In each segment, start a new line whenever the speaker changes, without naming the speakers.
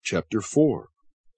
Chapter 4.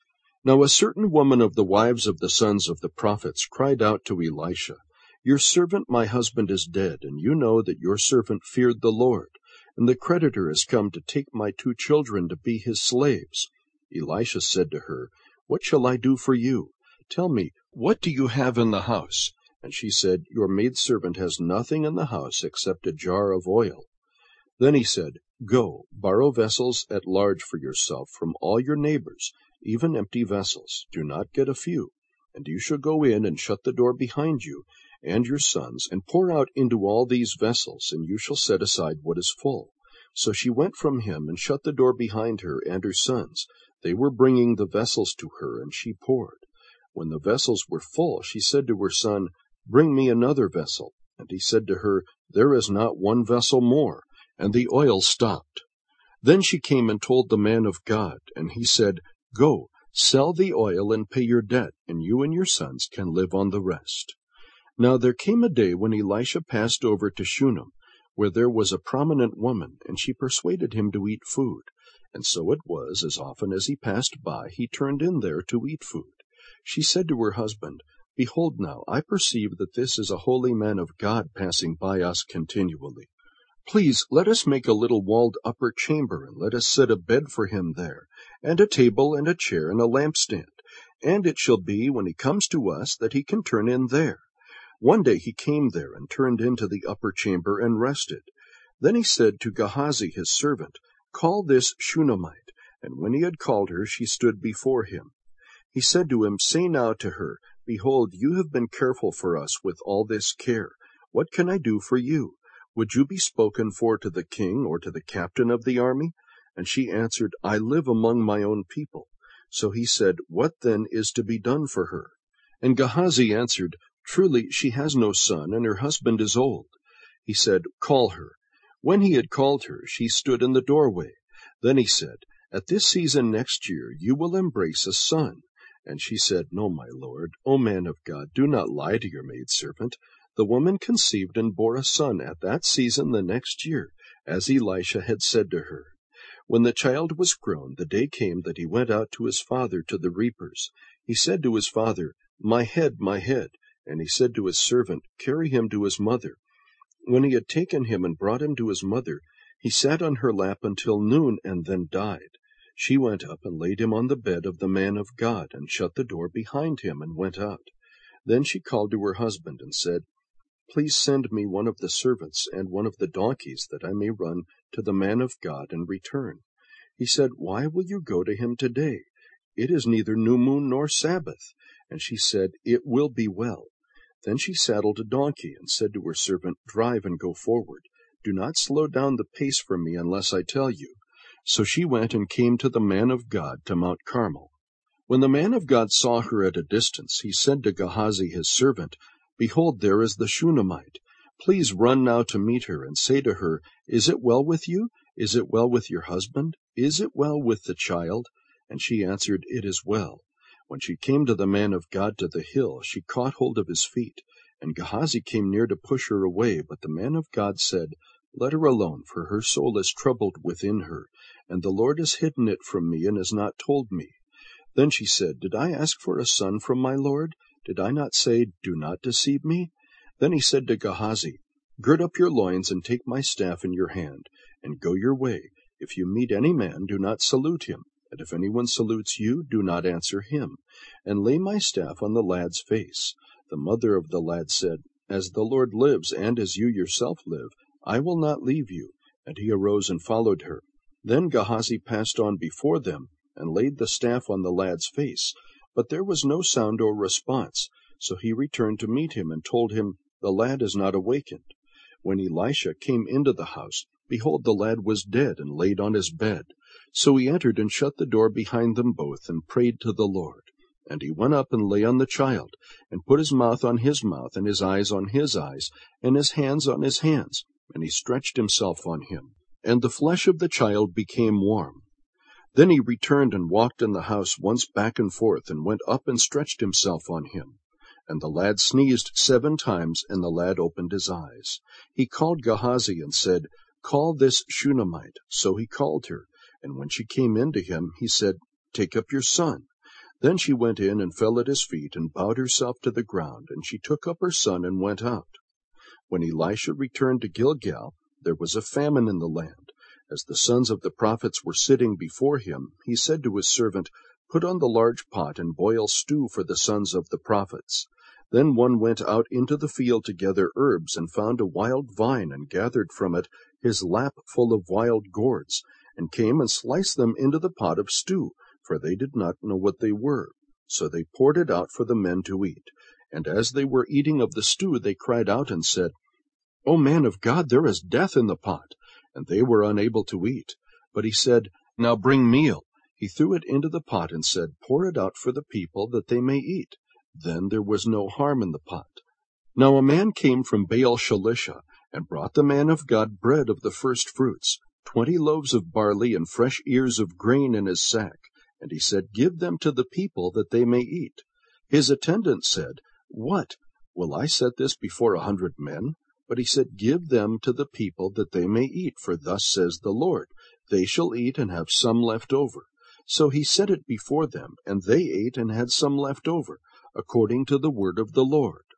Now a certain woman of the wives of the sons of the prophets cried out to Elisha, Your servant my husband is dead, and you know that your servant feared the Lord, and the creditor is come to take my 2 children to be his slaves. Elisha said to her, What shall I do for you? Tell me, what do you have in the house? And she said, Your maidservant has nothing in the house except a jar of oil. Then he said, Go, borrow vessels at large for yourself from all your neighbors, even empty vessels. Do not get a few. And you shall go in and shut the door behind you and your sons, and pour out into all these vessels, and you shall set aside what is full. So she went from him and shut the door behind her and her sons. They were bringing the vessels to her, and she poured. When the vessels were full, she said to her son, Bring me another vessel. And he said to her, There is not one vessel more. And the oil stopped. Then she came and told the man of God, and he said, Go, sell the oil and pay your debt, and you and your sons can live on the rest. Now there came a day when Elisha passed over to Shunem, where there was a prominent woman, and she persuaded him to eat food. And so it was, as often as he passed by, he turned in there to eat food. She said to her husband, Behold now, I perceive that this is a holy man of God passing by us continually. Please let us make a little walled upper chamber, and let us set a bed for him there, and a table and a chair and a lampstand. And it shall be, when he comes to us, that he can turn in there. One day he came there, and turned into the upper chamber, and rested. Then he said to Gehazi his servant, Call this Shunammite. And when he had called her, she stood before him. He said to him, Say now to her, Behold, you have been careful for us with all this care. What can I do for you? Would you be spoken for to the king or to the captain of the army? And she answered, I live among my own people. So he said, What then is to be done for her? And Gehazi answered, Truly she has no son, and her husband is old. He said, Call her. When he had called her, she stood in the doorway. Then he said, At this season next year you will embrace a son. And she said, No, my lord, O man of God, do not lie to your maidservant. The woman conceived and bore a son at that season the next year, as Elisha had said to her. When the child was grown, the day came that he went out to his father to the reapers. He said to his father, My head, my head. And he said to his servant, Carry him to his mother. When he had taken him and brought him to his mother, he sat on her lap until noon and then died. She went up and laid him on the bed of the man of God, and shut the door behind him and went out. Then she called to her husband and said, Please send me one of the servants and one of the donkeys, that I may run to the man of God and return. He said, Why will you go to him today? It is neither new moon nor Sabbath. And she said, It will be well. Then she saddled a donkey and said to her servant, Drive and go forward. Do not slow down the pace for me unless I tell you. So she went and came to the man of God to Mount Carmel. When the man of God saw her at a distance, he said to Gehazi his servant, Behold, there is the Shunammite. Please run now to meet her, and say to her, Is it well with you? Is it well with your husband? Is it well with the child? And she answered, It is well. When she came to the man of God to the hill, she caught hold of his feet. And Gehazi came near to push her away, but the man of God said, Let her alone, for her soul is troubled within her, and the Lord has hidden it from me and has not told me. Then she said, Did I ask for a son from my Lord? Did I not say, Do not deceive me? Then he said to Gehazi, Gird up your loins and take my staff in your hand, and go your way. If you meet any man, do not salute him. And if anyone salutes you, do not answer him. And lay my staff on the lad's face. The mother of the lad said, As the Lord lives, and as you yourself live, I will not leave you. And he arose and followed her. Then Gehazi passed on before them, and laid the staff on the lad's face. But there was no sound or response. So he returned to meet him, and told him, The lad is not awakened. When Elisha came into the house, behold, the lad was dead, and laid on his bed. So he entered and shut the door behind them both, and prayed to the Lord. And he went up and lay on the child, and put his mouth on his mouth, and his eyes on his eyes, and his hands on his hands. And he stretched himself on him. And the flesh of the child became warm. Then he returned and walked in the house once back and forth, and went up and stretched himself on him. And the lad sneezed 7 times, and the lad opened his eyes. He called Gehazi and said, Call this Shunammite. So he called her. And when she came in to him, he said, Take up your son." Then she went in and fell at his feet, and bowed herself to the ground, and she took up her son and went out. When Elisha returned to Gilgal, there was a famine in the land. As the sons of the prophets were sitting before him, he said to his servant, "Put on the large pot and boil stew for the sons of the prophets." Then one went out into the field to gather herbs, and found a wild vine, and gathered from it his lap full of wild gourds, and came and sliced them into the pot of stew, for they did not know what they were. So they poured it out for the men to eat. And as they were eating of the stew, they cried out and said, "O man of God, there is death in the pot." And they were unable to eat. But he said, "Now bring meal." He threw it into the pot and said, "Pour it out for the people, that they may eat." Then there was no harm in the pot. Now a man came from Baal Shalisha, and brought the man of God bread of the first fruits, 20 loaves of barley, and fresh ears of grain in his sack. And he said, "Give them to the people, that they may eat." His attendant said, "What? Will I set this before 100 men? But he said, "Give them to the people, that they may eat, for thus says the Lord, they shall eat and have some left over." So he set it before them, and they ate and had some left over, according to the word of the Lord.